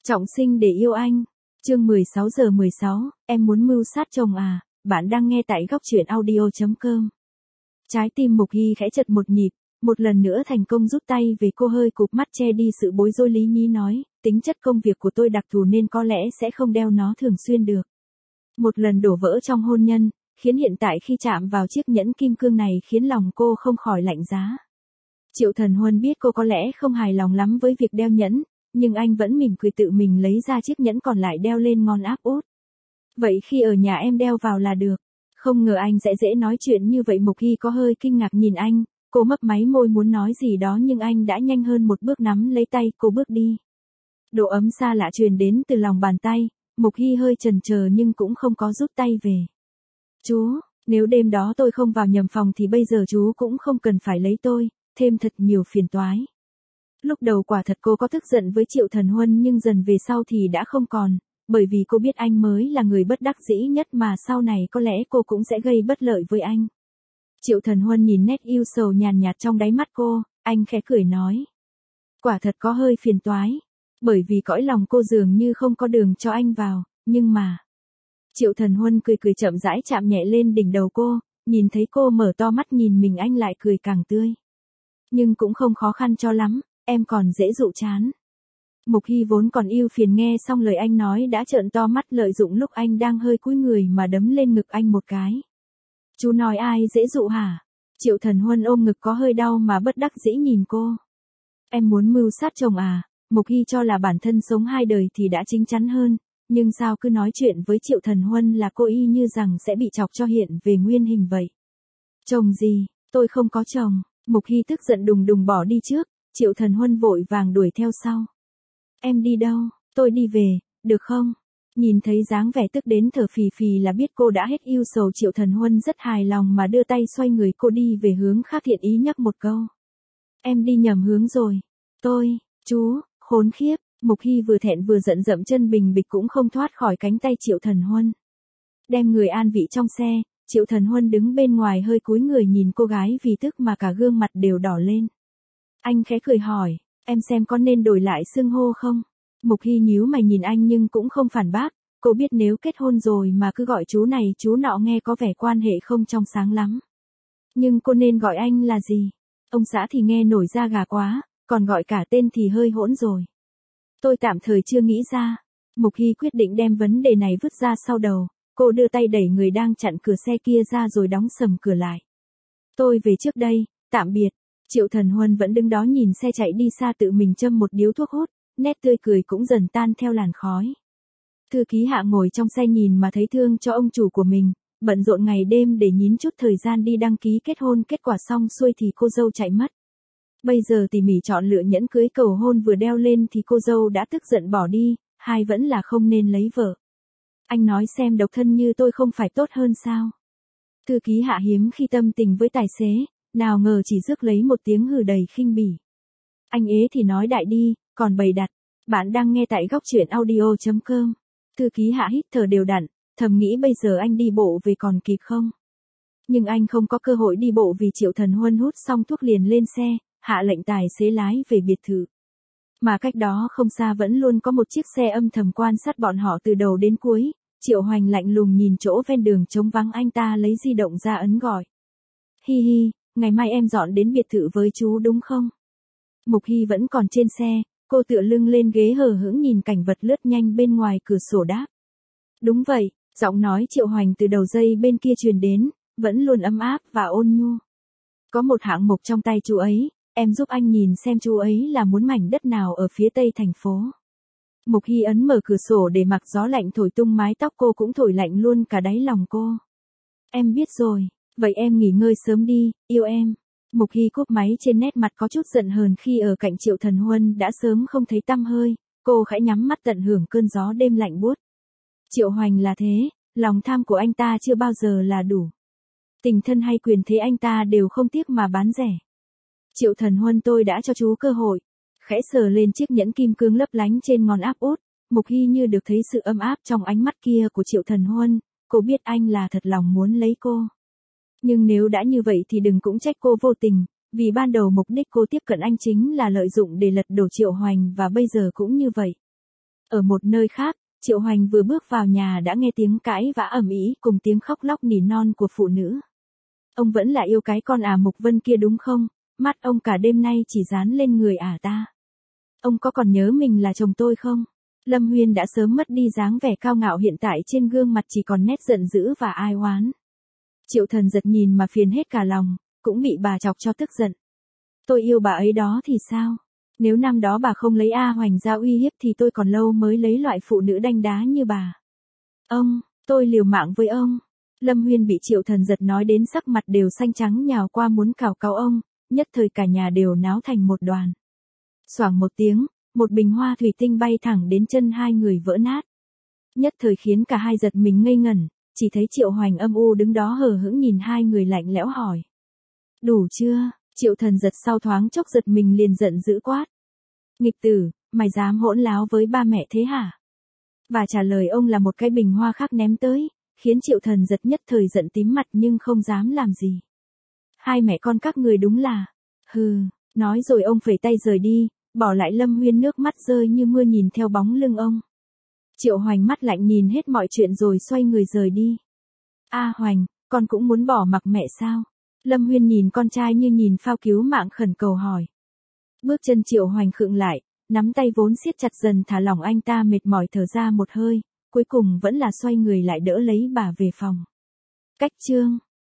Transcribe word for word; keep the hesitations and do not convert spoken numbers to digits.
Trọng sinh để yêu anh. Chương mười sáu giờ mười sáu, em muốn mưu sát chồng à? Bạn đang nghe tại góc truyện audio chấm com. Trái tim Mục Hy khẽ chật một nhịp, một lần nữa thành công rút tay về, cô hơi cụp mắt che đi sự bối rối, lý nhí nói, tính chất công việc của tôi đặc thù nên có lẽ sẽ không đeo nó thường xuyên được. Một lần đổ vỡ trong hôn nhân, khiến hiện tại khi chạm vào chiếc nhẫn kim cương này khiến lòng cô không khỏi lạnh giá. Triệu Thần Huân biết cô có lẽ không hài lòng lắm với việc đeo nhẫn, nhưng anh vẫn mỉm cười tự mình lấy ra chiếc nhẫn còn lại đeo lên ngón áp út. Vậy khi ở nhà em đeo vào là được. Không ngờ anh sẽ dễ nói chuyện như vậy. Mục Hy có hơi kinh ngạc nhìn anh, cô mấp máy môi muốn nói gì đó nhưng anh đã nhanh hơn một bước nắm lấy tay cô bước đi. Độ ấm xa lạ truyền đến từ lòng bàn tay, Mục Hy hơi chần chờ nhưng cũng không có rút tay về. Chú, nếu đêm đó tôi không vào nhầm phòng thì bây giờ chú cũng không cần phải lấy tôi, thêm thật nhiều phiền toái. Lúc đầu quả thật cô có tức giận với Triệu Thần Huân nhưng dần về sau thì đã không còn, bởi vì cô biết anh mới là người bất đắc dĩ nhất mà sau này có lẽ cô cũng sẽ gây bất lợi với anh. Triệu Thần Huân nhìn nét yêu sầu nhàn nhạt trong đáy mắt cô, anh khẽ cười nói. Quả thật có hơi phiền toái, bởi vì cõi lòng cô dường như không có đường cho anh vào, nhưng mà... Triệu Thần Huân cười cười chậm rãi chạm nhẹ lên đỉnh đầu cô, nhìn thấy cô mở to mắt nhìn mình anh lại cười càng tươi. Nhưng cũng không khó khăn cho lắm, em còn dễ dụ chán. Mục Hy vốn còn yêu phiền nghe xong lời anh nói đã trợn to mắt lợi dụng lúc anh đang hơi cúi người mà đấm lên ngực anh một cái. Chú nói ai dễ dụ hả? Triệu Thần Huân ôm ngực có hơi đau mà bất đắc dĩ nhìn cô. Em muốn mưu sát chồng à? Mục Hy cho là bản thân sống hai đời thì đã chín chắn hơn, nhưng sao cứ nói chuyện với Triệu Thần Huân là cô y như rằng sẽ bị chọc cho hiện về nguyên hình vậy. Chồng gì? Tôi không có chồng. Mục Hy tức giận đùng đùng bỏ đi trước, Triệu Thần Huân vội vàng đuổi theo sau. Em đi đâu? Tôi đi về, được không? Nhìn thấy dáng vẻ tức đến thở phì phì là biết cô đã hết yêu sầu. Triệu Thần Huân rất hài lòng mà đưa tay xoay người cô đi về hướng khác, thiện ý nhắc một câu. Em đi nhầm hướng rồi. Tôi, chú, khốn khiếp. Mục Hy vừa thẹn vừa giận dậm chân bình bịch cũng không thoát khỏi cánh tay Triệu Thần Huân. Đem người an vị trong xe, Triệu Thần Huân đứng bên ngoài hơi cúi người nhìn cô gái vì tức mà cả gương mặt đều đỏ lên. Anh khẽ cười hỏi, em xem có nên đổi lại xưng hô không? Mục Hy nhíu mày nhìn anh nhưng cũng không phản bác, cô biết nếu kết hôn rồi mà cứ gọi chú này chú nọ nghe có vẻ quan hệ không trong sáng lắm. Nhưng cô nên gọi anh là gì? Ông xã thì nghe nổi da gà quá, còn gọi cả tên thì hơi hỗn rồi. Tôi tạm thời chưa nghĩ ra. Mục Hy quyết định đem vấn đề này vứt ra sau đầu, cô đưa tay đẩy người đang chặn cửa xe kia ra rồi đóng sầm cửa lại. Tôi về trước đây, tạm biệt. Triệu Thần Huân vẫn đứng đó nhìn xe chạy đi xa, tự mình châm một điếu thuốc hút, nét tươi cười cũng dần tan theo làn khói. Thư ký Hạ ngồi trong xe nhìn mà thấy thương cho ông chủ của mình, bận rộn ngày đêm để nhín chút thời gian đi đăng ký kết hôn. Kết quả xong xuôi thì cô dâu chạy mất. Bây giờ tỉ mỉ chọn lựa nhẫn cưới cầu hôn vừa đeo lên thì cô dâu đã tức giận bỏ đi, hai vẫn là không nên lấy vợ. Anh nói xem độc thân như tôi không phải tốt hơn sao? Thư ký Hạ hiếm khi tâm tình với tài xế, nào ngờ chỉ rước lấy một tiếng hừ đầy khinh bỉ. Anh ế thì nói đại đi, còn bày đặt. Bạn đang nghe tại góc truyện audio chấm com. Thư ký Hạ hít thở đều đặn, thầm nghĩ bây giờ anh đi bộ về còn kịp không? Nhưng anh không có cơ hội đi bộ vì Triệu Thần Huân hút xong thuốc liền lên xe, hạ lệnh tài xế lái về biệt thự. Mà cách đó không xa vẫn luôn có một chiếc xe âm thầm quan sát bọn họ từ đầu đến cuối. Triệu Hoành lạnh lùng nhìn chỗ ven đường trống vắng, anh ta lấy di động ra ấn gọi. Hi hi, ngày mai em dọn đến biệt thự với chú đúng không? Mục Hy vẫn còn trên xe, cô tựa lưng lên ghế hờ hững nhìn cảnh vật lướt nhanh bên ngoài cửa sổ đáp. Đúng vậy, giọng nói Triệu Hoành từ đầu dây bên kia truyền đến, vẫn luôn ấm áp và ôn nhu. Có một hạng mục trong tay chú ấy, em giúp anh nhìn xem chú ấy là muốn mảnh đất nào ở phía tây thành phố. Mục Hy ấn mở cửa sổ để mặc gió lạnh thổi tung mái tóc cô, cũng thổi lạnh luôn cả đáy lòng cô. Em biết rồi, vậy em nghỉ ngơi sớm đi, yêu em. Mục Hy cúp máy, trên nét mặt có chút giận hờn khi ở cạnh Triệu Thần Huân đã sớm không thấy tăm hơi, cô khẽ nhắm mắt tận hưởng cơn gió đêm lạnh buốt. Triệu Hoành là thế, lòng tham của anh ta chưa bao giờ là đủ. Tình thân hay quyền thế anh ta đều không tiếc mà bán rẻ. Triệu Thần Huân, tôi đã cho chú cơ hội. Khẽ sờ lên chiếc nhẫn kim cương lấp lánh trên ngón áp út, Mục Hy như được thấy sự ấm áp trong ánh mắt kia của Triệu Thần Huân, cô biết anh là thật lòng muốn lấy cô. Nhưng nếu đã như vậy thì đừng cũng trách cô vô tình, vì ban đầu mục đích cô tiếp cận anh chính là lợi dụng để lật đổ Triệu Hoành và bây giờ cũng như vậy. Ở một nơi khác, Triệu Hoành vừa bước vào nhà đã nghe tiếng cãi vã ầm ĩ cùng tiếng khóc lóc nỉ non của phụ nữ. Ông vẫn là yêu cái con ả Mục Vân kia đúng không? Mắt ông cả đêm nay chỉ dán lên người ả ta. Ông có còn nhớ mình là chồng tôi không? Lâm Huyên đã sớm mất đi dáng vẻ cao ngạo hiện tại trên gương mặt chỉ còn nét giận dữ và ai oán. Triệu Thần giật nhìn mà phiền hết cả lòng, cũng bị bà chọc cho tức giận. Tôi yêu bà ấy đó thì sao? Nếu năm đó bà không lấy A Hoành ra uy hiếp thì tôi còn lâu mới lấy loại phụ nữ đanh đá như bà. Ông, tôi liều mạng với ông. Lâm Huyên bị Triệu Thần giật nói đến sắc mặt đều xanh trắng nhào qua muốn cào cào ông, nhất thời cả nhà đều náo thành một đoàn. Xoảng một tiếng, một bình hoa thủy tinh bay thẳng đến chân hai người vỡ nát. Nhất thời khiến cả hai giật mình ngây ngẩn, chỉ thấy Triệu Hoành âm u đứng đó hờ hững nhìn hai người lạnh lẽo hỏi. Đủ chưa? Triệu Thần giật sau thoáng chốc giật mình liền giận dữ quát. Nghịch tử, mày dám hỗn láo với ba mẹ thế hả? Và trả lời ông là một cái bình hoa khác ném tới, khiến Triệu Thần giật nhất thời giận tím mặt nhưng không dám làm gì. Hai mẹ con các người đúng là, hừ, nói rồi ông phẩy tay rời đi, bỏ lại Lâm Huyên nước mắt rơi như mưa nhìn theo bóng lưng ông. Triệu Hoành mắt lạnh nhìn hết mọi chuyện rồi xoay người rời đi. A Hoành, con cũng muốn bỏ mặc mẹ sao? Lâm Huyên nhìn con trai như nhìn phao cứu mạng khẩn cầu hỏi. Bước chân Triệu Hoành khựng lại, nắm tay vốn siết chặt dần thả lỏng anh ta mệt mỏi thở ra một hơi, cuối cùng vẫn là xoay người lại đỡ lấy bà về phòng. Cách chương